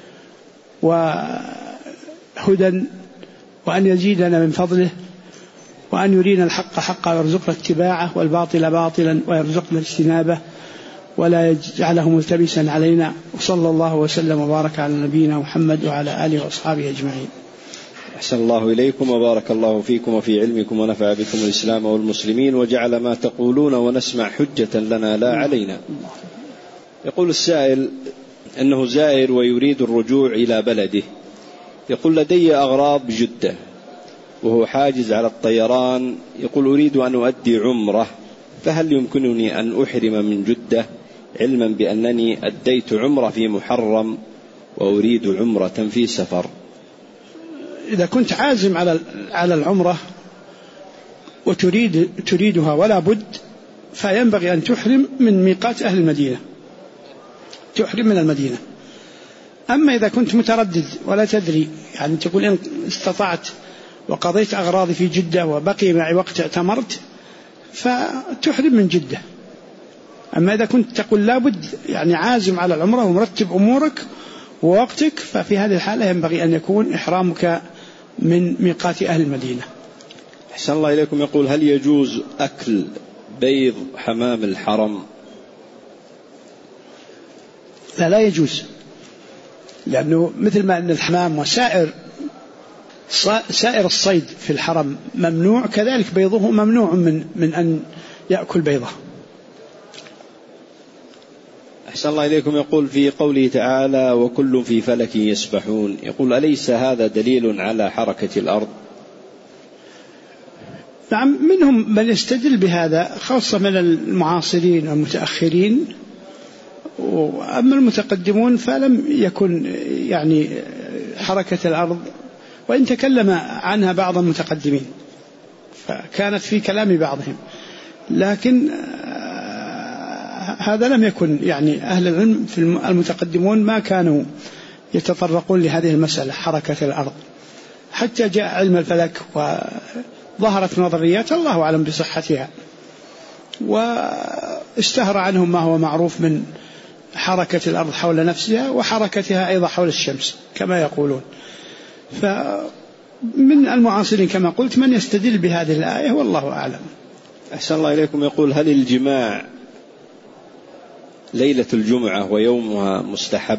وهدى، وأن يزيدنا من فضله، وأن يرينا الحق حقا ويرزقنا اتباعه، والباطل باطلا ويرزقنا اجتنابه، ولا يجعله ملتبسا علينا. وصلى الله وسلم وبارك على نبينا محمد وعلى آله وأصحابه أجمعين. أحسن الله إليكم وبارك الله فيكم وفي علمكم ونفع بكم الإسلام والمسلمين، وجعل ما تقولون ونسمع حجة لنا لا علينا. يقول السائل أنه زائر ويريد الرجوع إلى بلده، يقول لدي أغراض بجدة وهو حاجز على الطيران، يقول أريد أن أؤدي عمرة، فهل يمكنني أن أحرم من جدة علما بأنني أديت عمرة في محرم وأريد عمرة في سفر؟ إذا كنت عازم على العمرة وتريدها ولا بد، فينبغي أن تحرم من ميقات أهل المدينة، تحرم من المدينة. أما إذا كنت متردد ولا تدري، يعني تقول إن استطعت وقضيت أغراضي في جدة وبقي معي وقت اعتمرت، فتحرم من جدة. أما إذا كنت تقول لابد، يعني عازم على العمرة ومرتب أمورك ووقتك، ففي هذه الحالة ينبغي أن يكون إحرامك من ميقات أهل المدينة. أحسن الله إليكم. يقول هل يجوز أكل بيض حمام الحرم؟ لا يجوز، لأنه مثل ما أن الحمام وسائر الصيد في الحرم ممنوع، كذلك بيضه ممنوع من أن يأكل بيضه. أحسن الله إليكم. يقول في قوله تعالى وكل في فلك يسبحون، يقول أليس هذا دليل على حركة الأرض؟ نعم، منهم من يستدل بهذا، خاصة من المعاصرين والمتأخرين، وأما المتقدمون فلم يكن يعني حركة الأرض، وإن تكلم عنها بعض المتقدمين فكانت في كلام بعضهم، لكن هذا لم يكن، يعني أهل العلم في المتقدمون ما كانوا يتطرقون لهذه المسألة حركة الأرض، حتى جاء علم الفلك وظهرت نظريات الله أعلم بصحتها، واشتهر عنهم ما هو معروف من حركة الأرض حول نفسها وحركتها أيضا حول الشمس كما يقولون. فمن المعاصرين كما قلت من يستدل بهذه الآية والله أعلم. أحسن الله إليكم. يقول: هل الجماع ليلة الجمعة ويومها مستحب؟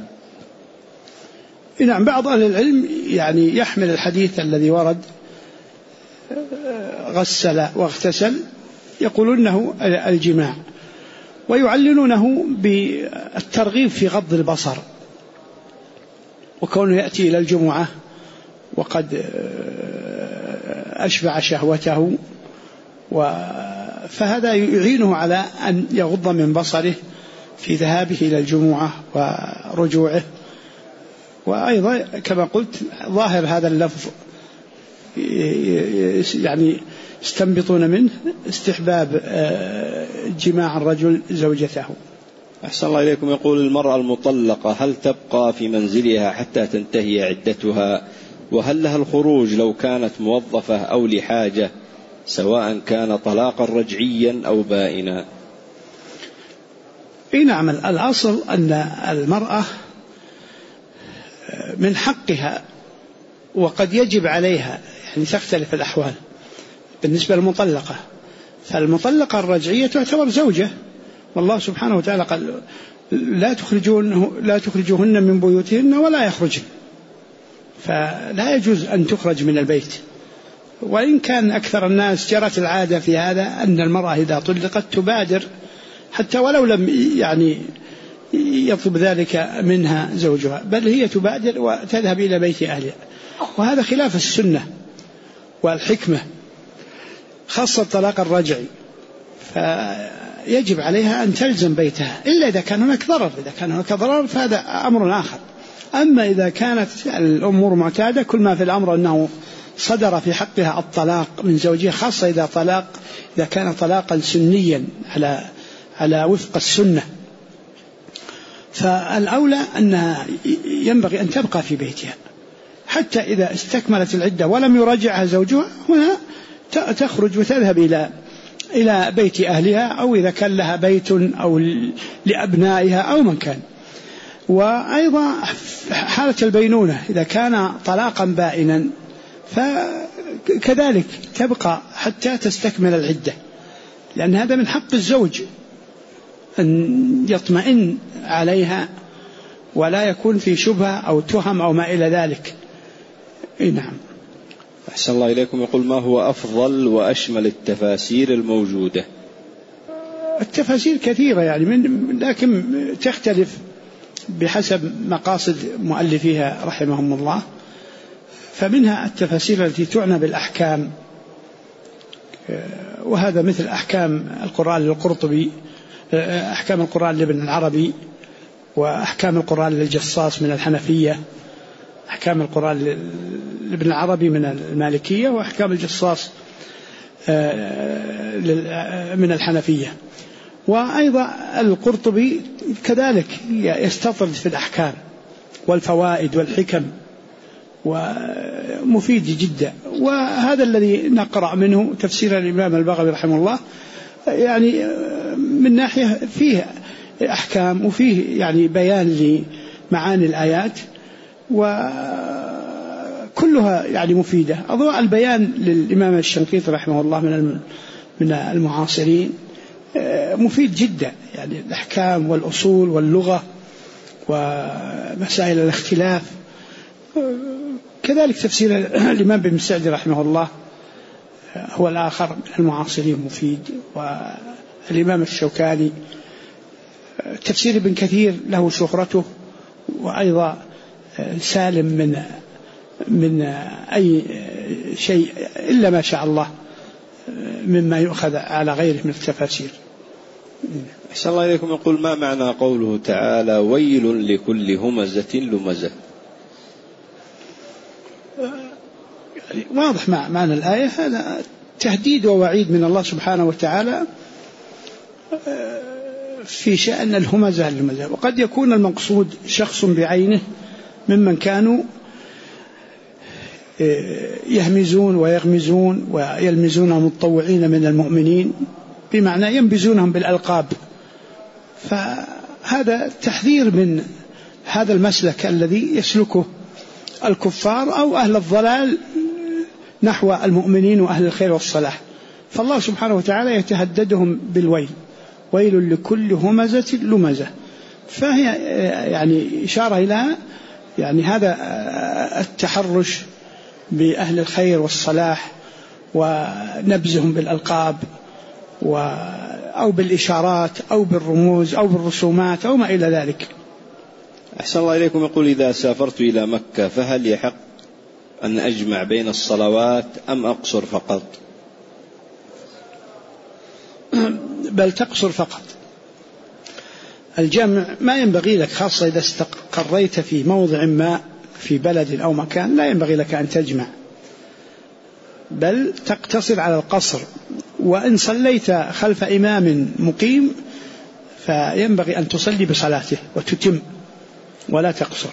نعم، بعض أهل العلم يعني يحمل الحديث الذي ورد غسل واغتسل يقولون أنه الجماع، ويعللونه بالترغيب في غض البصر، وكونه يأتي إلى الجمعة وقد أشبع شهوته، فهذا يعينه على أن يغض من بصره في ذهابه إلى الجمعة ورجوعه. وأيضا كما قلت ظاهر هذا اللفظ يعني يستنبطون منه استحباب جماع الرجل زوجته. أحسن الله إليكم. يقول: المرأة المطلقة هل تبقى في منزلها حتى تنتهي عدتها؟ وهل لها الخروج لو كانت موظفة أو لحاجة، سواء كان طلاقا رجعيا أو بائنا؟ نعم، الأصل أن المرأة من حقها وقد يجب عليها، يعني تختلف الأحوال بالنسبة للمطلقة. فالمطلقة الرجعية تعتبر زوجة، والله سبحانه وتعالى قال: لا تخرجوهن من بيوتهن ولا يخرجن، فلا يجوز أن تخرج من البيت. وإن كان أكثر الناس جرت العادة في هذا أن المرأة إذا طلقت تبادر حتى ولو لم يعني يطلب ذلك منها زوجها، بل هي تبادر وتذهب إلى بيت أهلها، وهذا خلاف السنة والحكمة، خاصة الطلاق الرجعي، فيجب عليها أن تلزم بيتها إلا إذا كان هناك ضرر. إذا كان هناك ضرر فهذا أمر آخر. أما إذا كانت الأمور معتادة، كل ما في الأمر أنه صدر في حقها الطلاق من زوجها، خاصة إذا كان طلاقا سنيا على وفق السنة، فالأولى أنها ينبغي أن تبقى في بيتها حتى إذا استكملت العدة ولم يراجعها زوجها، هنا تخرج وتذهب إلى بيت أهلها، أو إذا كان لها بيت أو لأبنائها أو من كان. وأيضا حالة البينونة إذا كان طلاقا بائنا فكذلك تبقى حتى تستكمل العدة، لأن هذا من حق الزوج أن يطمئن عليها ولا يكون في شبهة أو تهم أو ما إلى ذلك. نعم. أحسن الله إليكم. يقول: ما هو أفضل وأشمل التفاسير الموجودة؟ التفاسير كثيرة يعني لكن تختلف بحسب مقاصد مؤلفيها رحمهم الله. فمنها التفاسير التي تعنى بالأحكام، وهذا مثل أحكام القرآن للقرطبي، أحكام القرآن لابن العربي، وأحكام القرآن للجصاص من الحنفية، أحكام القرآن لابن العربي من المالكية، وأحكام الجصاص من الحنفية. وأيضا القرطبي كذلك يستطرد في الأحكام والفوائد والحكم، ومفيد جدا. وهذا الذي نقرأ منه تفسير الإمام البغوي رحمه الله، يعني من ناحية فيه أحكام وفيه يعني بيان لمعاني الآيات، وكلها يعني مفيدة. أضواء البيان للإمام الشنقيطي رحمه الله من المعاصرين مفيد جدا، يعني الأحكام والأصول واللغة ومسائل الاختلاف. كذلك تفسير الإمام بن مسعود رحمه الله هو الآخر من المعاصرين مفيد. والإمام الشوكاني، تفسير ابن كثير له شهرته، وأيضا سالم من أي شيء إلا ما شاء الله مما يؤخذ على غيره من التفاسير. أحسن الله إليكم. يقول: ما معنى قوله تعالى: ويل لكل همزة لمزة؟ يعني واضح معنى الآية، هذا تهديد ووعيد من الله سبحانه وتعالى في شأن الهمزة اللمزة. وقد يكون المقصود شخص بعينه ممن كانوا يهمزون ويغمزون ويلمزون المتطوعين من المؤمنين، بمعنى ينبزونهم بالألقاب. هذا تحذير من هذا المسلك الذي يسلكه الكفار أو أهل الضلال نحو المؤمنين وأهل الخير والصلاح. فالله سبحانه وتعالى يتهددهم بالويل، ويل لكل همزة لمزة. فهي يعني إشارة إلى يعني هذا التحرش بأهل الخير والصلاح ونبزهم بالألقاب أو بالإشارات أو بالرموز أو بالرسومات أو ما إلى ذلك. أحسن الله إليكم. يقول: إذا سافرت إلى مكة فهل يحق أن أجمع بين الصلوات أم أقصر فقط؟ بل تقصر فقط. الجمع ما ينبغي لك، خاصة إذا استقريت في موضع ما في بلد أو مكان، لا ينبغي لك أن تجمع، بل تقتصر على القصر. وإن صليت خلف إمام مقيم فينبغي أن تصلي بصلاته وتتم ولا تقصر.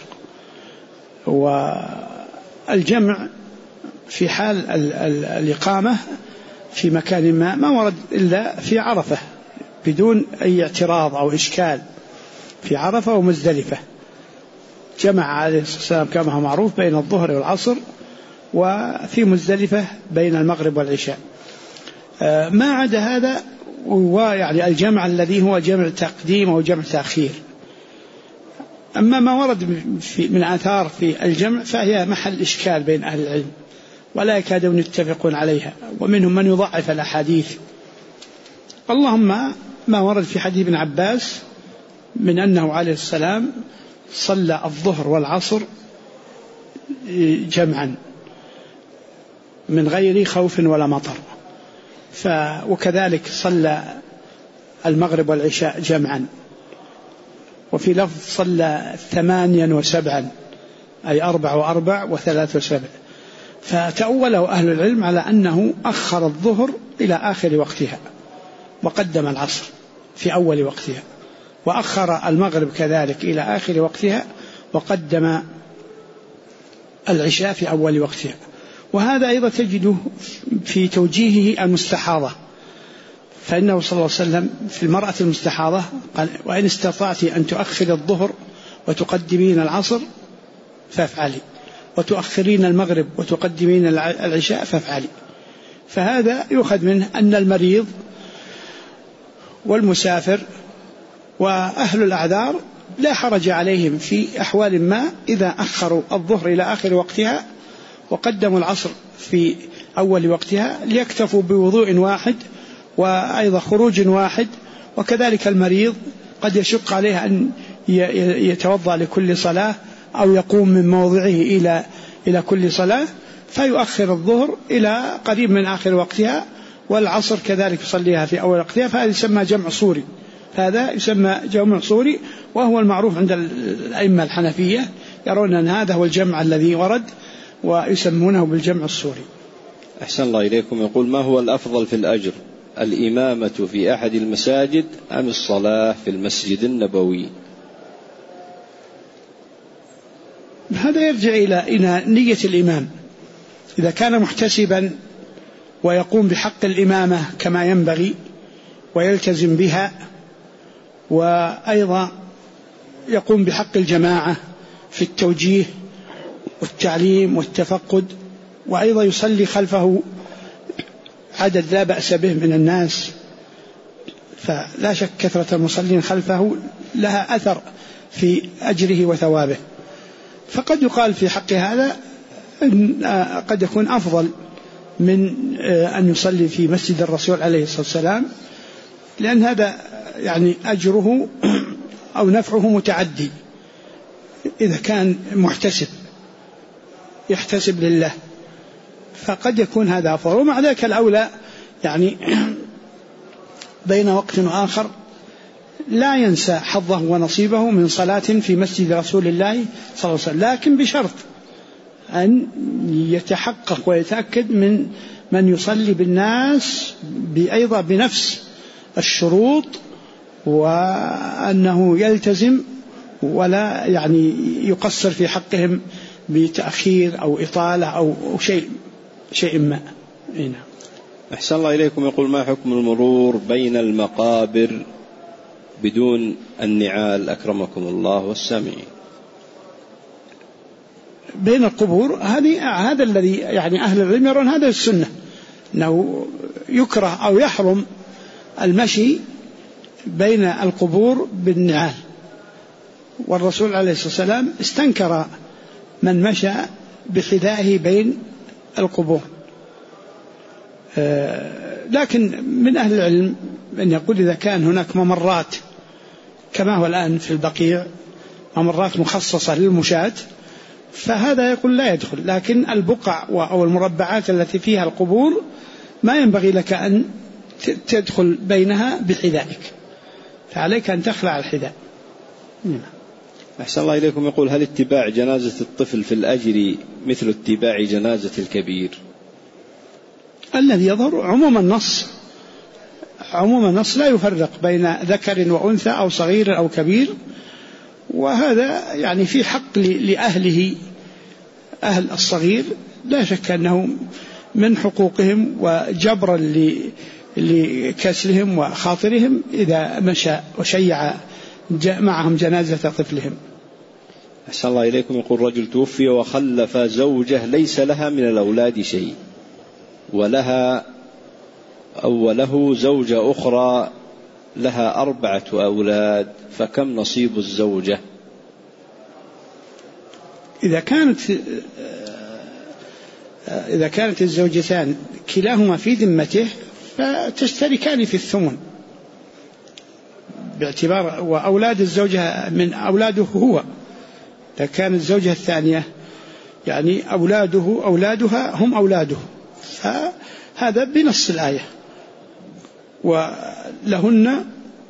والجمع في حال الإقامة في مكان ما ورد إلا في عرفة بدون أي اعتراض أو إشكال، في عرفة ومزدلفة جمع عليه الصلاة والسلام كما هو معروف بين الظهر والعصر، وفي مزدلفة بين المغرب والعشاء. ما عدا هذا ويعني الجمع الذي هو جمع تقديم أو جمع تأخير. أما ما ورد من آثار في الجمع فهي محل إشكال بين أهل العلم ولا يكادون يتفقون عليها، ومنهم من يضعف الأحاديث. اللهم ما ورد في حديث ابن عباس من أنه عليه السلام صلى الظهر والعصر جمعا من غير خوف ولا مطر، وكذلك صلى المغرب والعشاء جمعا، وفي لفظ صلى 8 و7 أي 4 و4 و3 و7. فتأوله أهل العلم على أنه أخر الظهر إلى آخر وقتها وقدم العصر في أول وقتها، وأخر المغرب كذلك إلى آخر وقتها وقدم العشاء في أول وقتها. وهذا أيضا تجده في توجيهه المستحاضة، فإنه صلى الله عليه وسلم في المرأة المستحاضة قال: وإن استطعت أن تؤخر الظهر وتقدمين العصر فافعلي، وتؤخرين المغرب وتقدمين العشاء فافعلي. فهذا يؤخذ منه أن المريض والمسافر وأهل الأعذار لا حرج عليهم في أحوال ما إذا أخروا الظهر إلى آخر وقتها وقدموا العصر في أول وقتها، ليكتفوا بوضوء واحد وأيضا خروج واحد. وكذلك المريض قد يشق عليه أن يتوضأ لكل صلاة أو يقوم من موضعه إلى كل صلاة، فيؤخر الظهر إلى قريب من آخر وقتها، والعصر كذلك يصليها في أول وقتها. فهذا يسمى جمع صوري، هذا يسمى جمع صوري، وهو المعروف عند الأئمة الحنفية، يرون أن هذا هو الجمع الذي ورد ويسمونه بالجمع الصوري. أحسن الله إليكم. يقول: ما هو الأفضل في الأجر، الإمامة في أحد المساجد أم الصلاة في المسجد النبوي؟ هذا يرجع إلى نية الإمام. إذا كان محتسبا ويقوم بحق الإمامة كما ينبغي ويلتزم بها، وأيضا يقوم بحق الجماعة في التوجيه والتعليم والتفقد، وأيضا يصلي خلفه عدد لا بأس به من الناس، فلا شك كثرة المصلين خلفه لها أثر في أجره وثوابه. فقد يقال في حق هذا أن قد يكون أفضل من أن يصلي في مسجد الرسول عليه الصلاة والسلام، لأن هذا يعني أجره أو نفعه متعدي إذا كان محتسب يحتسب لله، فقد يكون هذا أفضل. ومع ذلك الأولى يعني بين وقت وآخر لا ينسى حظه ونصيبه من صلاة في مسجد رسول الله صلى الله عليه وسلم، لكن بشرط أن يتحقق ويتأكد من يصلي بالناس أيضا بنفس الشروط، وأنه يلتزم ولا يعني يقصر في حقهم بتأخير أو إطالة أو شيء ما. أحسن الله إليكم. يقول: ما حكم المرور بين المقابر بدون النعال أكرمكم الله والسامعين؟ بين القبور هذا الذي يعني أهل العلم يرون هذا السنة، أنه يكره أو يحرم المشي بين القبور بالنعال، والرسول عليه الصلاة والسلام استنكر من مشى بحذائه بين القبور. لكن من أهل العلم أن يقول إذا كان هناك ممرات كما هو الآن في البقيع ممرات مخصصة للمشاة فهذا يقول لا يدخل، لكن البقع أو المربعات التي فيها القبور ما ينبغي لك أن تدخل بينها بحذائك، فعليك أن تخلع الحذاء. أحسن الله إليكم. يقول هل اتباع جنازة الطفل في الأجر مثل اتباع جنازة الكبير؟ الذي يظهر عموم النص لا يفرق بين ذكر وأنثى أو صغير أو كبير، وهذا يعني في حق لأهله. أهل الصغير لا شك أنه من حقوقهم وجبرا لكسلهم وخاطرهم إذا مشى وشيع معهم جنازة طفلهم. أحسن الله إليكم. يقول رجل توفي وخلف زوجة ليس لها من الأولاد شيء وله زوجة أخرى لها 4 أولاد، فكم نصيب الزوجة؟ إذا كانت الزوجتان كلاهما في ذمته فتشتركان في الثمن باعتبار وأولاد الزوجة من أولاده هو. إذا كانت الزوجة الثانية يعني أولادها هم أولاده فهذا بنص الآية. ولهن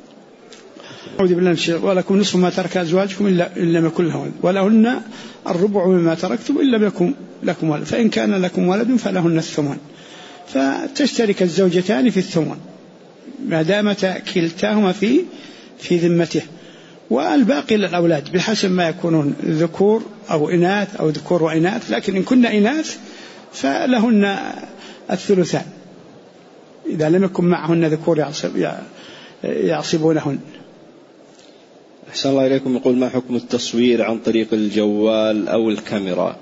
ولكم نصف ما ترك أزواجكم إن لم يكن لهن ولهن الربع مما تركتم إن لم يكن لكم ولد فإن كان لكم ولد فلهن الثمن، فتشترك الزوجتان في الثمن ما دامت كلتاهما في ذمته، والباقي للأولاد بحسب ما يكونون ذكور أو إناث أو ذكور وإناث، لكن إن كنا إناث فلهن الثلثان إذا لم يكن معهن ذكور يعصبونهن. أحسن الله إليكم. يقول ما حكم التصوير عن طريق الجوال أو الكاميرا؟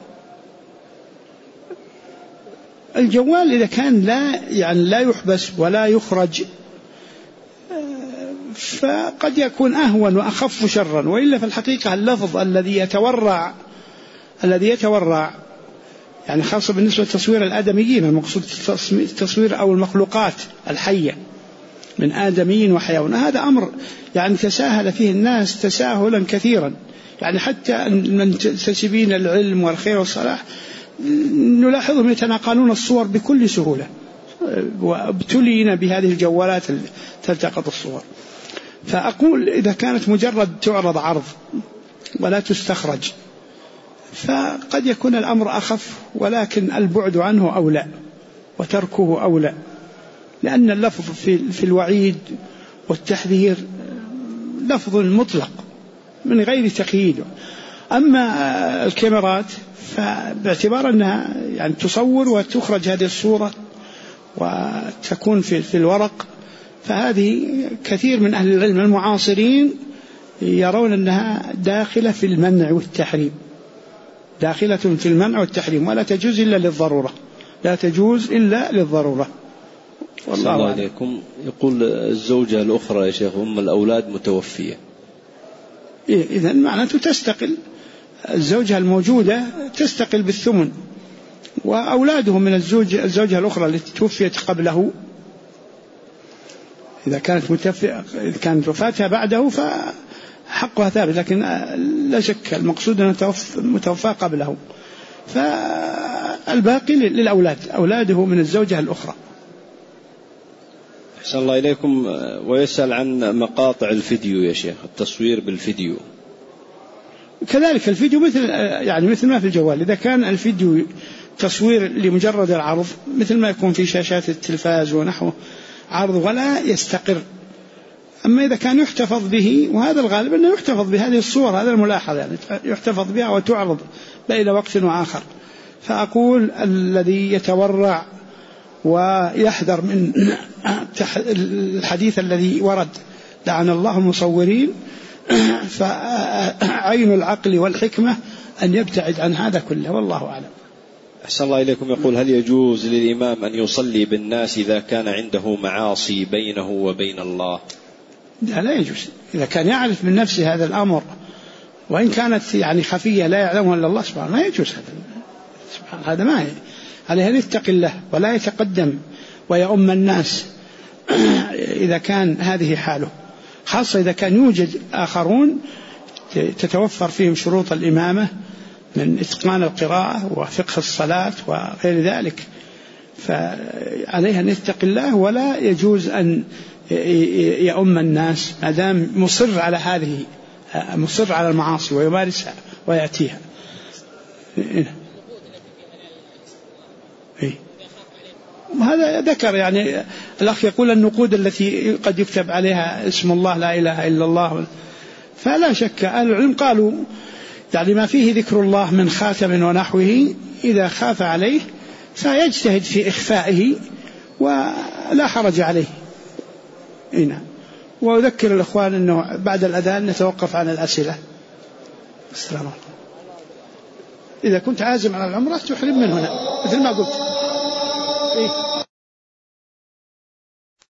الجوال إذا كان لا يحبس ولا يخرج فقد يكون أهون وأخف شرا، وإلا في الحقيقة اللفظ الذي يتورع يعني خاصة بالنسبة لتصوير الآدميين، المقصود التصوير أو المخلوقات الحية من آدميين وحيوان، هذا أمر يعني تساهل فيه الناس تساهلا كثيرا، يعني حتى المنتسبين العلم والخير والصلاح نلاحظهم يتناقلون الصور بكل سهولة، وابتلينا بهذه الجوالات تلتقط الصور. فأقول إذا كانت مجرد تعرض عرض ولا تستخرج فقد يكون الأمر أخف، ولكن البعد عنه أولى وتركه أولى، لأن اللفظ في الوعيد والتحذير لفظ مطلق من غير تقييد. أما الكاميرات فباعتبار أنها يعني تصور وتخرج هذه الصورة وتكون في الورق، فهذه كثير من أهل العلم المعاصرين يرون أنها داخلة في المنع والتحريم، داخلة في المنع والتحريم، ولا تجوز إلا للضرورة، لا تجوز إلا للضرورة. والله الله عليكم. يقول الزوجة الأخرى يا شيخ الأولاد متوفية، إذن معناته تستقل، الزوجة الموجودة تستقل بالثمن، وأولاده من الزوجة الأخرى التي توفيت قبله إذا كانت وفاتها بعده فحقها ثابت، لكن لا شك المقصود أنها متوفى قبله، فالباقي للأولاد أولاده من الزوجة الأخرى. أحسن الله إليكم. ويسأل عن مقاطع الفيديو يا شيخ، التصوير بالفيديو. كذلك الفيديو مثل ما في الجوال، إذا كان الفيديو تصوير لمجرد العرض مثل ما يكون في شاشات التلفاز ونحوه عرض ولا يستقر، أما إذا كان يحتفظ به، وهذا الغالب أنه يحتفظ بهذه الصور، هذا الملاحظ يعني يحتفظ بها وتعرض بين وقت وآخر، فأقول الذي يتورع ويحذر من الحديث الذي ورد لعن الله المصورين. فعين العقل والحكمة أن يبتعد عن هذا كله، والله أعلم. أحسن الله إليكم. يقول: هل يجوز للإمام أن يصلي بالناس إذا كان عنده معاصي بينه وبين الله؟ لا يجوز. إذا كان يعرف من نفسه هذا الأمر، وإن كانت يعني خفية لا يعلمها إلا الله سبحانه، ما يجوز هذا ما عليه أن يتقي الله ولا يتقدم ويؤم الناس إذا كان هذه حاله، خاصة إذا كان يوجد آخرون تتوفر فيهم شروط الإمامة من إتقان القراءة وفقه الصلاة وغير ذلك، فعليه أن يتقي الله ولا يجوز أن يؤم الناس ما دام مصر على هذه، مصر على المعاصي ويمارسها ويأتيها. وهذا ذكر يعني الأخ يقول النقود التي قد يكتب عليها اسم الله لا إله إلا الله، فلا شك أهل العلم قالوا يعني ما فيه ذكر الله من خاتم ونحوه إذا خاف عليه فيجتهد في إخفائه ولا حرج عليه. هنا وأذكر الإخوان أنه بعد الأذان نتوقف عن الأسئلة. السلام عليكم. إذا كنت عازم على العمرة تحرم من هنا مثل ما قلت.